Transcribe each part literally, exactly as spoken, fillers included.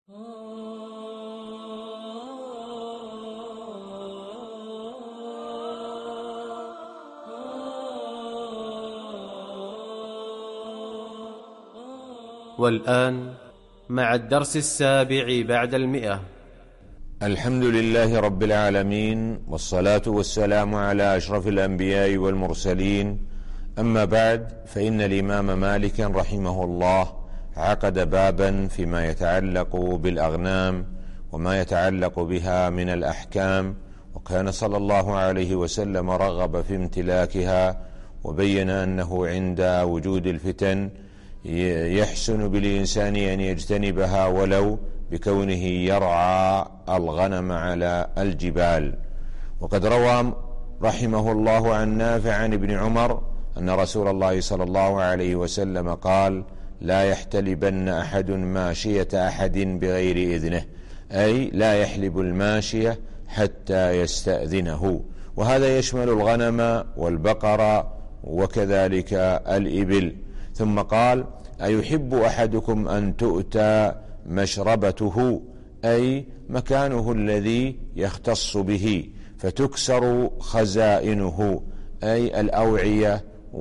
والآن مع الدرس السابع بعد المئة. الحمد لله رب العالمين، والصلاة والسلام على أشرف الأنبياء والمرسلين. أما بعد، فإن الإمام مالك رحمه الله عقد بابا فيما يتعلق بالأغنام وما يتعلق بها من الأحكام، وكان صلى الله عليه وسلم رغب في امتلاكها، وبين أنه عند وجود الفتن يحسن بالإنسان أن يجتنبها ولو بكونه يرعى الغنم على الجبال. وقد روى رحمه الله عن نافع عن ابن عمر أن رسول الله صلى الله عليه وسلم قال: لا يحتلبن أحد ماشية أحد بغير إذنه، أي لا يحلب الماشية حتى يستأذنه. وهذا يشمل الغنم والبقر وكذلك الإبل. ثم قال: أيحب أحدكم أن تؤتى مشربته، أي مكانه الذي يختص به، فتكسر خزائنه، أي الأوعية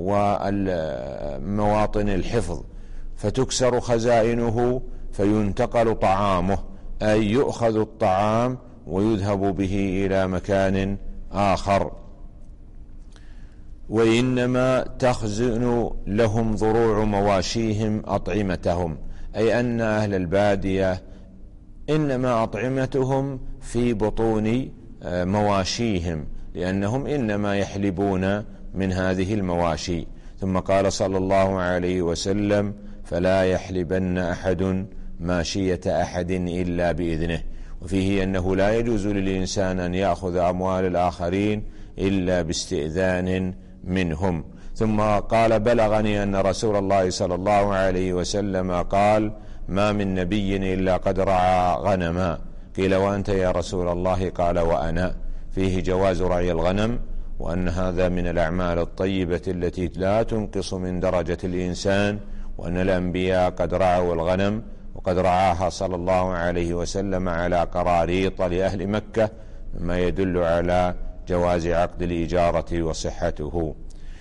ومواطن الحفظ، فتكسر خزائنه فينتقل طعامه، أي يؤخذ الطعام ويذهب به إلى مكان آخر. وإنما تخزن لهم ضروع مواشيهم أطعمتهم، أي أن أهل البادية إنما أطعمتهم في بطون مواشيهم، لأنهم إنما يحلبون من هذه المواشي. ثم قال صلى الله عليه وسلم: فلا يحلبن أحد ماشية أحد إلا بإذنه. وفيه أنه لا يجوز للإنسان أن يأخذ أموال الآخرين إلا باستئذان منهم. ثم قال: بلغني أن رسول الله صلى الله عليه وسلم قال: ما من نبي إلا قد رعى غنما. قيل: وأنت يا رسول الله؟ قال: وأنا. فيه جواز رعي الغنم، وأن هذا من الأعمال الطيبة التي لا تنقص من درجة الإنسان، وأن الأنبياء قد رعوا الغنم، وقد رعاها صلى الله عليه وسلم على قراريط لأهل مكة، مما يدل على جواز عقد الإجارة وصحته.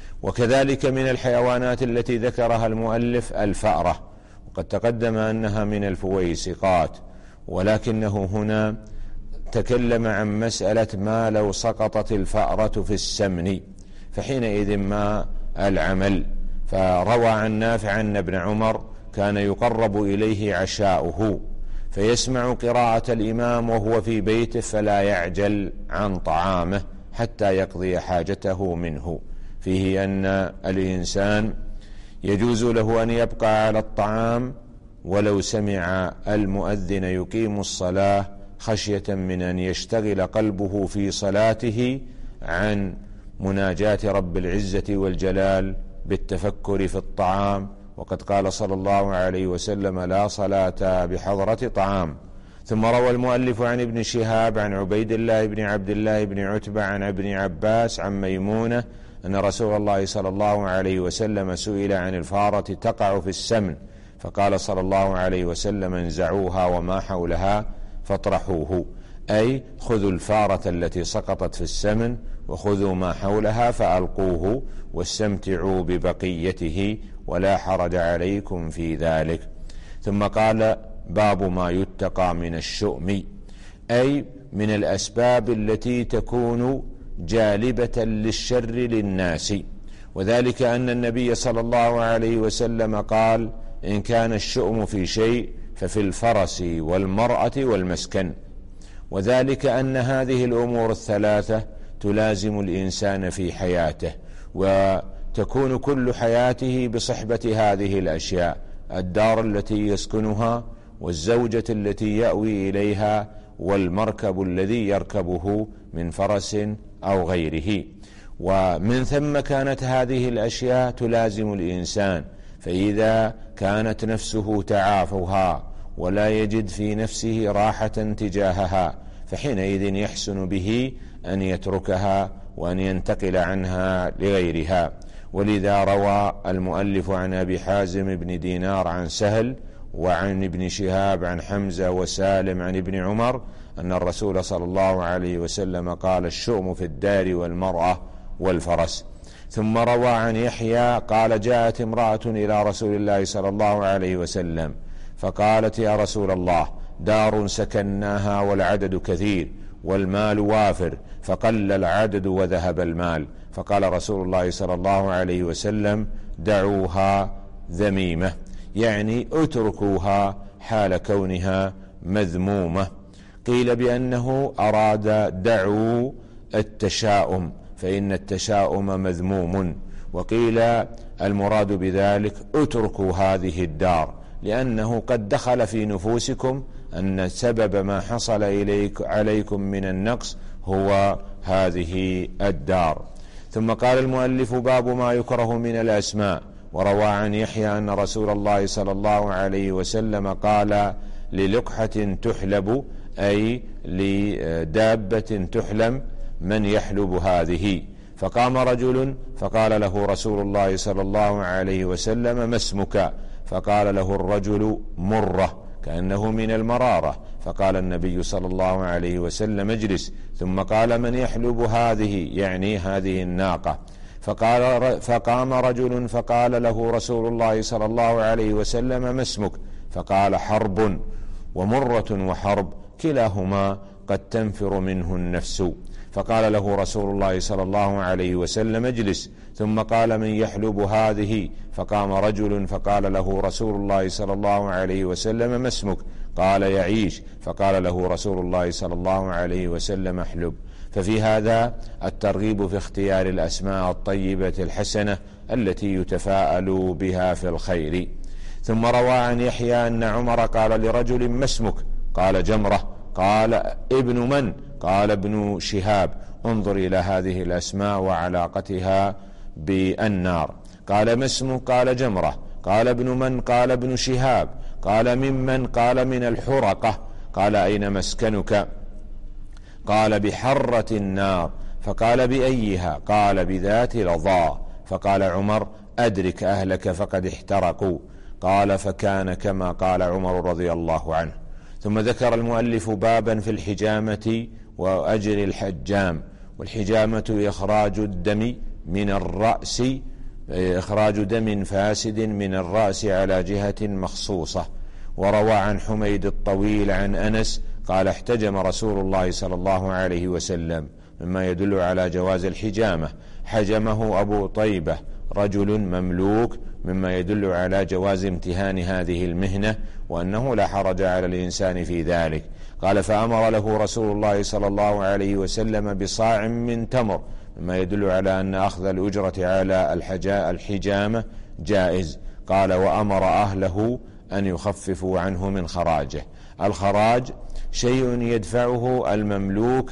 وكذلك من الحيوانات التي ذكرها المؤلف الفأرة، وقد تقدم أنها من الفويسقات، ولكنه هنا تكلم عن مسألة ما لو سقطت الفأرة في السمن، فحينئذ ما العمل. فروى عن نافع أن ابن عمر كان يقرب إليه عشاؤه، فيسمع قراءة الإمام وهو في بيته فلا يعجل عن طعامه حتى يقضي حاجته منه. فيه أن الإنسان يجوز له أن يبقى على الطعام ولو سمع المؤذن يقيم الصلاة، خشية من أن يشتغل قلبه في صلاته عن مناجاة رب العزة والجلال بالتفكر في الطعام. وقد قال صلى الله عليه وسلم: لا صلاة بحضرة طعام. ثم روى المؤلف عن ابن شهاب عن عبيد الله بن عبد الله بن عتبة عن ابن عباس عن ميمونة أن رسول الله صلى الله عليه وسلم سئل عن الفارة تقع في السمن، فقال صلى الله عليه وسلم: انزعوها وما حولها فاطرحوه، أي خذوا الفارة التي سقطت في السمن وخذوا ما حولها فألقوه واستمتعوا ببقيته ولا حرج عليكم في ذلك. ثم قال: باب ما يتقى من الشؤم، أي من الأسباب التي تكون جالبة للشر للناس، وذلك أن النبي صلى الله عليه وسلم قال: إن كان الشؤم في شيء ففي الفرس والمرأة والمسكن. وذلك أن هذه الأمور الثلاثة تلازم الإنسان في حياته، وتكون كل حياته بصحبة هذه الأشياء: الدار التي يسكنها، والزوجة التي يأوي إليها، والمركب الذي يركبه من فرس أو غيره. ومن ثم كانت هذه الأشياء تلازم الإنسان، فإذا كانت نفسه تعافها ولا يجد في نفسه راحة تجاهها، فحينئذ يحسن به أن يتركها وأن ينتقل عنها لغيرها. ولذا روى المؤلف عن أبي حازم بن دينار عن سهل وعن ابن شهاب عن حمزة وسالم عن ابن عمر أن الرسول صلى الله عليه وسلم قال: الشؤم في الدار والمرأة والفرس. ثم روى عن يحيى قال: جاءت امرأة إلى رسول الله صلى الله عليه وسلم فقالت: يا رسول الله، دار سكناها والعدد كثير والمال وافر، فقل العدد وذهب المال. فقال رسول الله صلى الله عليه وسلم: دعوها ذميمة، يعني اتركوها حال كونها مذمومة. قيل بأنه أراد دعوا التشاؤم، فإن التشاؤم مذموم. وقيل المراد بذلك اتركوا هذه الدار، لأنه قد دخل في نفوسكم أن سبب ما حصل إليك عليكم من النقص هو هذه الدار. ثم قال المؤلف: باب ما يكره من الأسماء. وروى عن يحيى أن رسول الله صلى الله عليه وسلم قال: للقحة تحلب، أي لدابة تحلم، من يحلب هذه؟ فقام رجل فقال له رسول الله صلى الله عليه وسلم: ما اسمك؟ فقال له الرجل: مرة، كأنه من المرارة. فقال النبي صلى الله عليه وسلم: اجلس. ثم قال: من يحلب هذه؟ يعني هذه الناقة. فقال فقام رجل فقال له رسول الله صلى الله عليه وسلم: ما اسمك؟ فقال: حرب. ومرة وحرب كلاهما قد تنفر منه النفس. فقال له رسول الله صلى الله عليه وسلم: اجلس. ثم قال: من يحلب هذه؟ فقام رجل فقال له رسول الله صلى الله عليه وسلم: ما اسمك؟ قال: يعيش. فقال له رسول الله صلى الله عليه وسلم: احلب. ففي هذا الترغيب في اختيار الأسماء الطيبة الحسنة التي يتفاءل بها في الخير. ثم روى عن يحيى أن عمر قال لرجل: ما اسمك؟ قال: جمرة. قال: ابن من؟ قال: ابن شهاب. انظر إلى هذه الأسماء وعلاقتها بالنار. قال: ما اسمك؟ قال: جمرة. قال: ابن من؟ قال: ابن شهاب. قال: ممن؟ قال: من الحرقة. قال: أين مسكنك؟ قال: بحرة النار. فقال: بأيها؟ قال: بذات لظى. فقال عمر: أدرك أهلك فقد احترقوا. قال: فكان كما قال عمر رضي الله عنه. ثم ذكر المؤلف بابا في الحجامة وأجر الحجام. والحجامة إخراج الدم من الرأس، إخراج دم فاسد من الرأس على جهة مخصوصة. وروى عن حميد الطويل عن أنس قال: احتجم رسول الله صلى الله عليه وسلم، مما يدل على جواز الحجامة. حجمه أبو طيبة رجل مملوك، مما يدل على جواز امتهان هذه المهنة، وأنه لا حرج على الإنسان في ذلك. قال: فأمر له رسول الله صلى الله عليه وسلم بصاع من تمر، مما يدل على أن أخذ الأجرة على الحجامة جائز. قال: وأمر أهله أن يخففوا عنه من خراجه. الخراج شيء يدفعه المملوك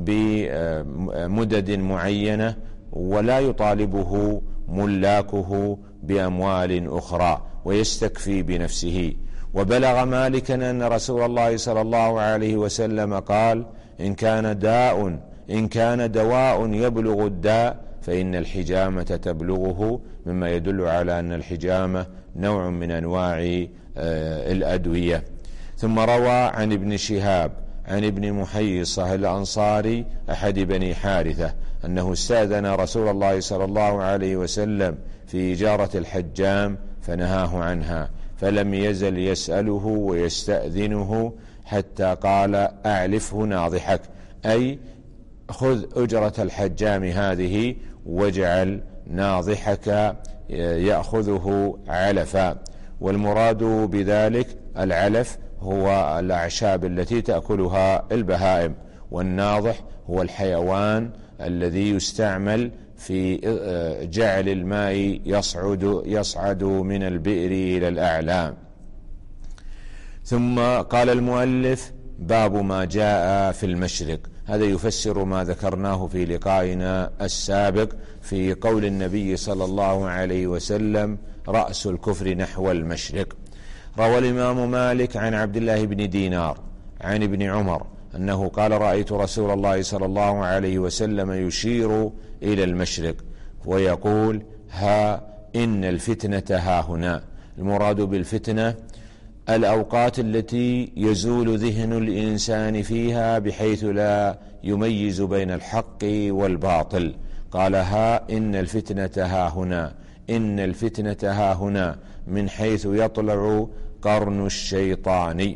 بمدد معينة، ولا يطالبه ملاكه بأموال أخرى، ويستكفي بنفسه. وبلغ مالكا أن رسول الله صلى الله عليه وسلم قال: إن كان داء إن كان دواء يبلغ الداء فإن الحجامة تبلغه، مما يدل على أن الحجامة نوع من أنواع الأدوية. ثم روى عن ابن شهاب عن ابن محيصة الأنصاري أحد بني حارثة أنه استأذن رسول الله صلى الله عليه وسلم في إجارة الحجام فنهاه عنها، فلم يزل يسأله ويستأذنه حتى قال: أعلفه ناضحك، أي خذ أجرة الحجام هذه واجعل ناضحك يأخذه علفا. والمراد بذلك العلف هو الأعشاب التي تأكلها البهائم، والناضح هو الحيوان الذي يستعمل في جعل الماء يصعد يصعد من البئر إلى الأعلى. ثم قال المؤلف: باب ما جاء في المشرق. هذا يفسر ما ذكرناه في لقائنا السابق في قول النبي صلى الله عليه وسلم: رأس الكفر نحو المشرق. روى الإمام مالك عن عبد الله بن دينار عن ابن عمر أنه قال: رأيت رسول الله صلى الله عليه وسلم يشير إلى المشرق ويقول: ها إن الفتنة ها هنا. المراد بالفتنة الأوقات التي يزول ذهن الإنسان فيها بحيث لا يميز بين الحق والباطل. قال ها إن الفتنة ها هنا، إن الفتنة ها هنا، من حيث يطلع قرن الشيطان.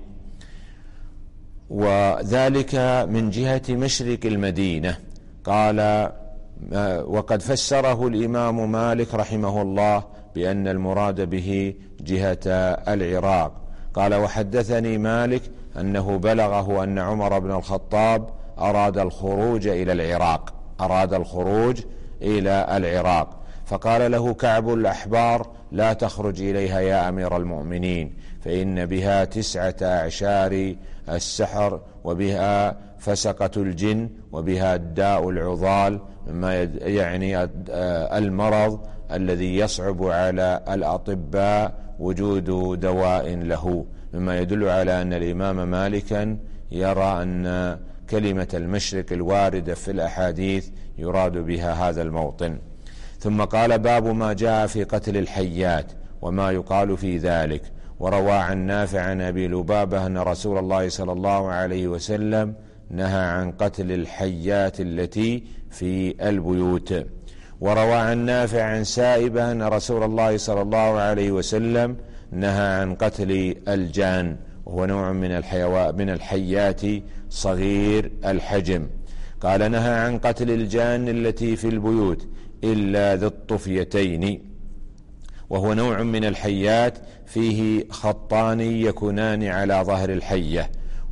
وذلك من جهة مشرق المدينة. قال وقد فسره الإمام مالك رحمه الله بأن المراد به جهة العراق. قال وحدثني مالك أنه بلغه أن عمر بن الخطاب أراد الخروج إلى العراق أراد الخروج إلى العراق فقال له كعب الأحبار لا تخرج إليها يا أمير المؤمنين، فإن بها تسعة أعشار السحر، وبها فسقة الجن، وبها الداء العضال، مما يعني المرض الذي يصعب على الأطباء وجود دواء له، مما يدل على أن الإمام مالكا يرى أن كلمة المشرق الواردة في الأحاديث يراد بها هذا الموطن. ثم قال باب ما جاء في قتل الحيات وما يقال في ذلك. وروى عن نافع عن أبي لبابة أن رسول الله صلى الله عليه وسلم نهى عن قتل الحيات التي في البيوت. وروى عن نافع عن سائبة أن رسول الله صلى الله عليه وسلم نهى عن قتل الجان، وهو نوع من الحيوان من الحيات صغير الحجم. قال نهى عن قتل الجان التي في البيوت إلا ذي الطفيتين، وهو نوع من الحيات فيه خطان يكونان على ظهر الحية،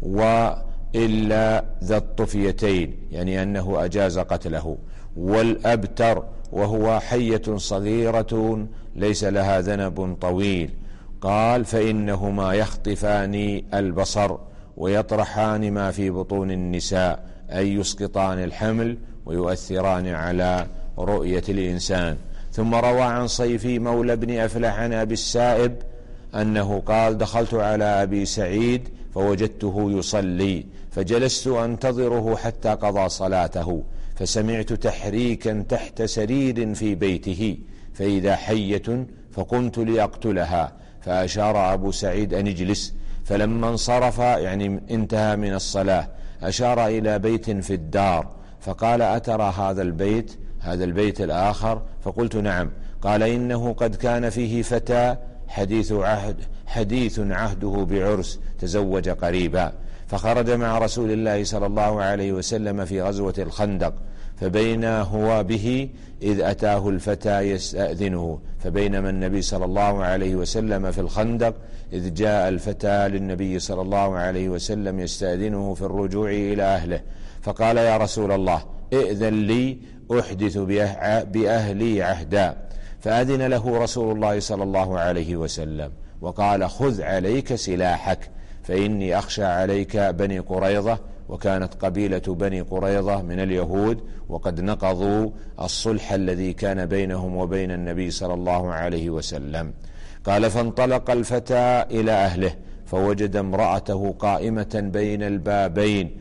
وإلا ذا الطفيتين يعني أنه أجاز قتله. والأبتر وهو حية صغيرة ليس لها ذنب طويل. قال فإنهما يخطفان البصر ويطرحان ما في بطون النساء، أي يسقطان الحمل ويؤثران على رؤية الإنسان. ثم روى عن صيفي مولى بن أفلح عن أبي السائب أنه قال دخلت على أبي سعيد فوجدته يصلي، فجلست أنتظره حتى قضى صلاته، فسمعت تحريكا تحت سرير في بيته، فإذا حية فقمت لأقتلها، فأشار أبو سعيد أن اجلس، فلما انصرف يعني انتهى من الصلاة أشار إلى بيت في الدار، فقال أترى هذا البيت هذا البيت الآخر؟ فقلت نعم. قال إنه قد كان فيه فتى حديث عهد حديث عهده بعرس تزوج قريبا، فخرج مع رسول الله صلى الله عليه وسلم في غزوة الخندق، فبينا هو به إذ أتاه الفتى يستأذنه، فبينما النبي صلى الله عليه وسلم في الخندق إذ جاء الفتى للنبي صلى الله عليه وسلم يستأذنه في الرجوع إلى أهله، فقال يا رسول الله ائذن لي أحدث بأهلي عهدا، فأذن له رسول الله صلى الله عليه وسلم وقال خذ عليك سلاحك فإني أخشى عليك بني قريظة، وكانت قبيلة بني قريظة من اليهود وقد نقضوا الصلح الذي كان بينهم وبين النبي صلى الله عليه وسلم. قال فانطلق الفتى إلى أهله فوجد امرأته قائمة بين البابين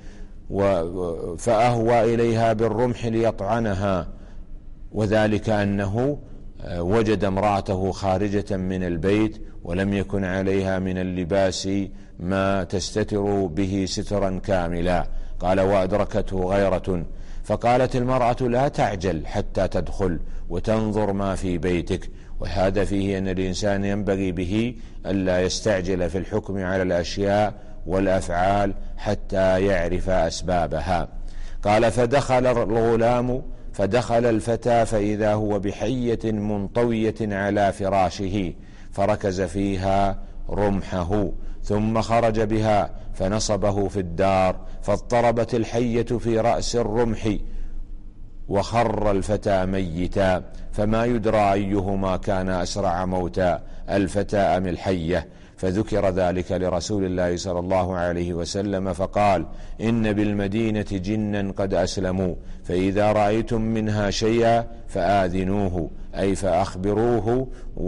فأهوى إليها بالرمح ليطعنها، وذلك أنه وجد امرأته خارجة من البيت ولم يكن عليها من اللباس ما تستتر به سترا كاملا. قال وأدركته غيرة، فقالت المرأة لا تعجل حتى تدخل وتنظر ما في بيتك. وهذا فيه أن الإنسان ينبغي به ألا يستعجل في الحكم على الأشياء والأفعال حتى يعرف أسبابها. قال فدخل الغلام فدخل الفتى فإذا هو بحية منطوية على فراشه، فركز فيها رمحه ثم خرج بها فنصبه في الدار، فاضطربت الحية في رأس الرمح وخر الفتى ميتا، فما يدرى أيهما كان أسرع موتا الفتى أم الحية. فذكر ذلك لرسول الله صلى الله عليه وسلم فقال إن بالمدينة جنا قد أسلموا، فإذا رأيتم منها شيئا فآذنوه أي فأخبروه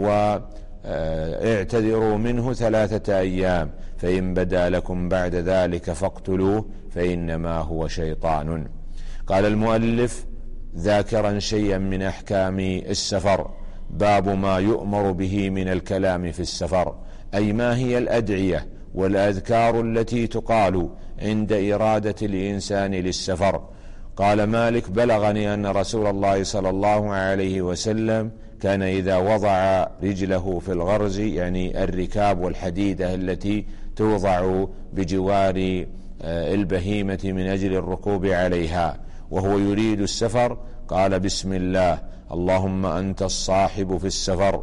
واعتذروا منه ثلاثة أيام، فإن بدا لكم بعد ذلك فاقتلوه فإنما هو شيطان. قال المؤلف ذاكرا شيئا من أحكام السفر. باب ما يؤمر به من الكلام في السفر، أي ما هي الأدعية والأذكار التي تقال عند إرادة الإنسان للسفر؟ قال مالك: بلغني أن رسول الله صلى الله عليه وسلم كان إذا وضع رجله في الغرز، يعني الركاب والحديدة التي توضع بجوار البهيمة من أجل الركوب عليها، وهو يريد السفر، قال: بسم الله، اللهم أنت الصاحب في السفر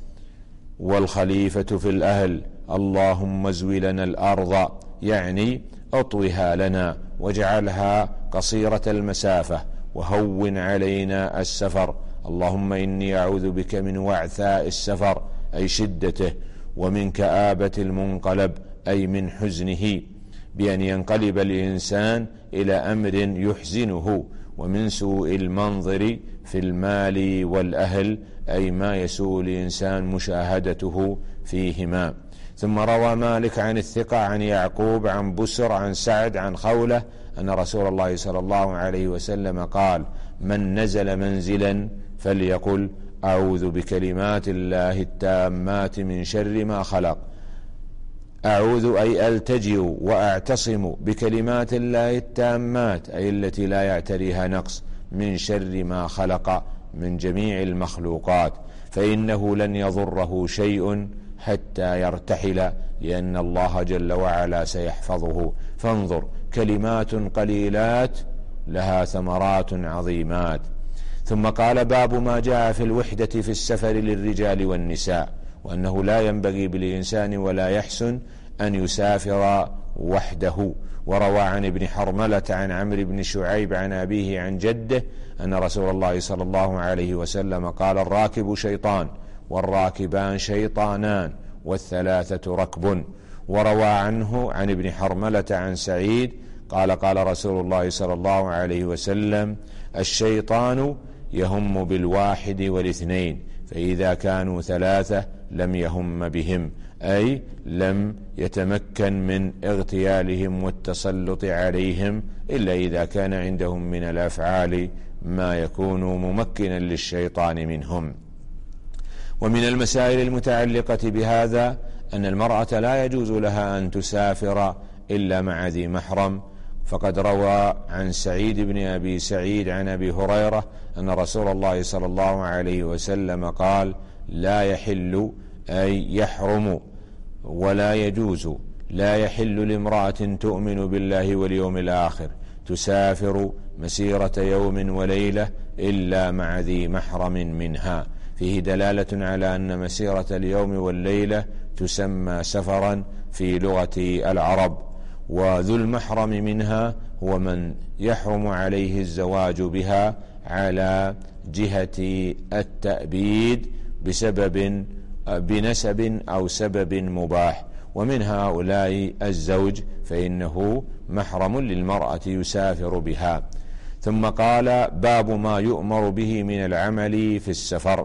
والخليفة في الأهل، اللهم ازوي لنا الأرض، يعني اطوها لنا واجعلها قصيرة المسافة وهون علينا السفر، اللهم إني أعوذ بك من وعثاء السفر أي شدته، ومن كآبة المنقلب أي من حزنه، بأن ينقلب الإنسان إلى أمر يحزنه، ومن سوء المنظر في المال والأهل أي ما يسوء الإنسان مشاهدته فيهما. ثم روى مالك عن الثقة عن يعقوب عن بسر عن سعد عن خولة أن رسول الله صلى الله عليه وسلم قال: من نزل منزلا فليقل أعوذ بكلمات الله التامات من شر ما خلق. أعوذ أي ألتجئ وأعتصم بكلمات الله التامات أي التي لا يعتريها نقص من شر ما خلق من جميع المخلوقات، فإنه لن يضره شيء حتى يرتحل، لأن الله جل وعلا سيحفظه. فانظر، كلمات قليلات لها ثمرات عظيمات. ثم قال: باب ما جاء في الوحدة في السفر للرجال والنساء، وأنه لا ينبغي بالإنسان ولا يحسن أن يسافر وحده. وروى عن ابن حرملة عن عمرو بن شعيب عن أبيه عن جده أن رسول الله صلى الله عليه وسلم قال: الراكب شيطان، والراكبان شيطانان، والثلاثة ركب. وروى عنه عن ابن حرملة عن سعيد قال: قال رسول الله صلى الله عليه وسلم: الشيطان يهم بالواحد والاثنين، فإذا كانوا ثلاثة لم يهم بهم، أي لم يتمكن من اغتيالهم والتسلط عليهم إلا إذا كان عندهم من الأفعال ما يكون ممكنا للشيطان منهم. ومن المسائل المتعلقة بهذا أن المرأة لا يجوز لها أن تسافر إلا مع ذي محرم، فقد روى عن سعيد بن أبي سعيد عن أبي هريرة أن رسول الله صلى الله عليه وسلم قال: لا يحل أي يحرم ولا يجوز، لا يحل لامرأة تؤمن بالله واليوم الآخر تسافر مسيرة يوم وليلة إلا مع ذي محرم منها. فيه دلالة على أن مسيرة اليوم والليلة تسمى سفرا في لغة العرب. وذو المحرم منها هو من يحرم عليه الزواج بها على جهة التأبيد بسبب بنسب أو سبب مباح، ومن هؤلاء الزوج فإنه محرم للمرأة يسافر بها. ثم قال: باب ما يؤمر به من العمل في السفر.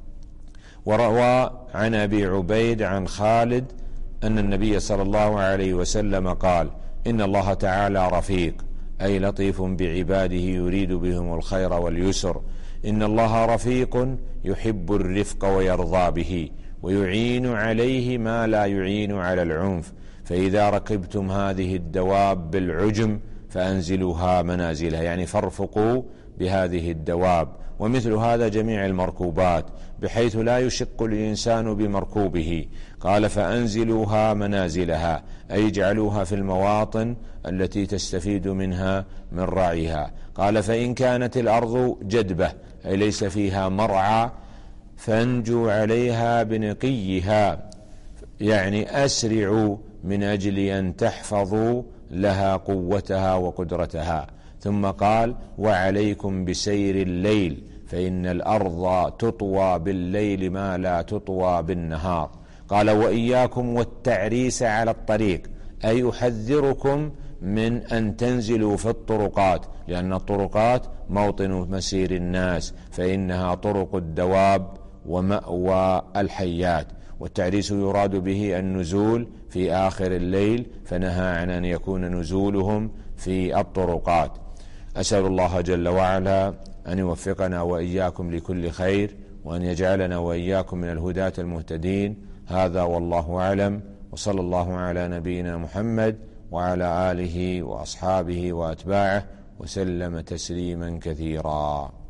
وروى عن أبي عبيد عن خالد أن النبي صلى الله عليه وسلم قال: إن الله تعالى رفيق، أي لطيف بعباده يريد بهم الخير واليسر. إن الله رفيق يحب الرفق ويرضى به، ويعين عليه ما لا يعين على العنف. فإذا ركبتم هذه الدواب بالعجم فأنزلوها منازلها، يعني فارفقوا بهذه الدواب. ومثل هذا جميع المركوبات بحيث لا يشق الإنسان بمركوبه. قال: فأنزلوها منازلها، أي اجعلوها في المواطن التي تستفيد منها من رعيها. قال: فإن كانت الأرض جدبة، أي ليس فيها مرعى، فانجوا عليها بنقيها، يعني أسرعوا من أجل أن تحفظوا لها قوتها وقدرتها. ثم قال: وعليكم بسير الليل، فإن الأرض تطوى بالليل ما لا تطوى بالنهار. قال: وإياكم والتعريس على الطريق، أي أحذركم من أن تنزلوا في الطرقات، لأن الطرقات موطن مسير الناس، فإنها طرق الدواب ومأوى الحيات. والتعريس يراد به النزول في آخر الليل، فنهى عن أن يكون نزولهم في الطرقات. أسأل الله جل وعلا أن يوفقنا وإياكم لكل خير، وأن يجعلنا وإياكم من الهداة المهتدين. هذا والله أعلم، وصلى الله على نبينا محمد وعلى آله وأصحابه وأتباعه وسلم تسليما كثيرا.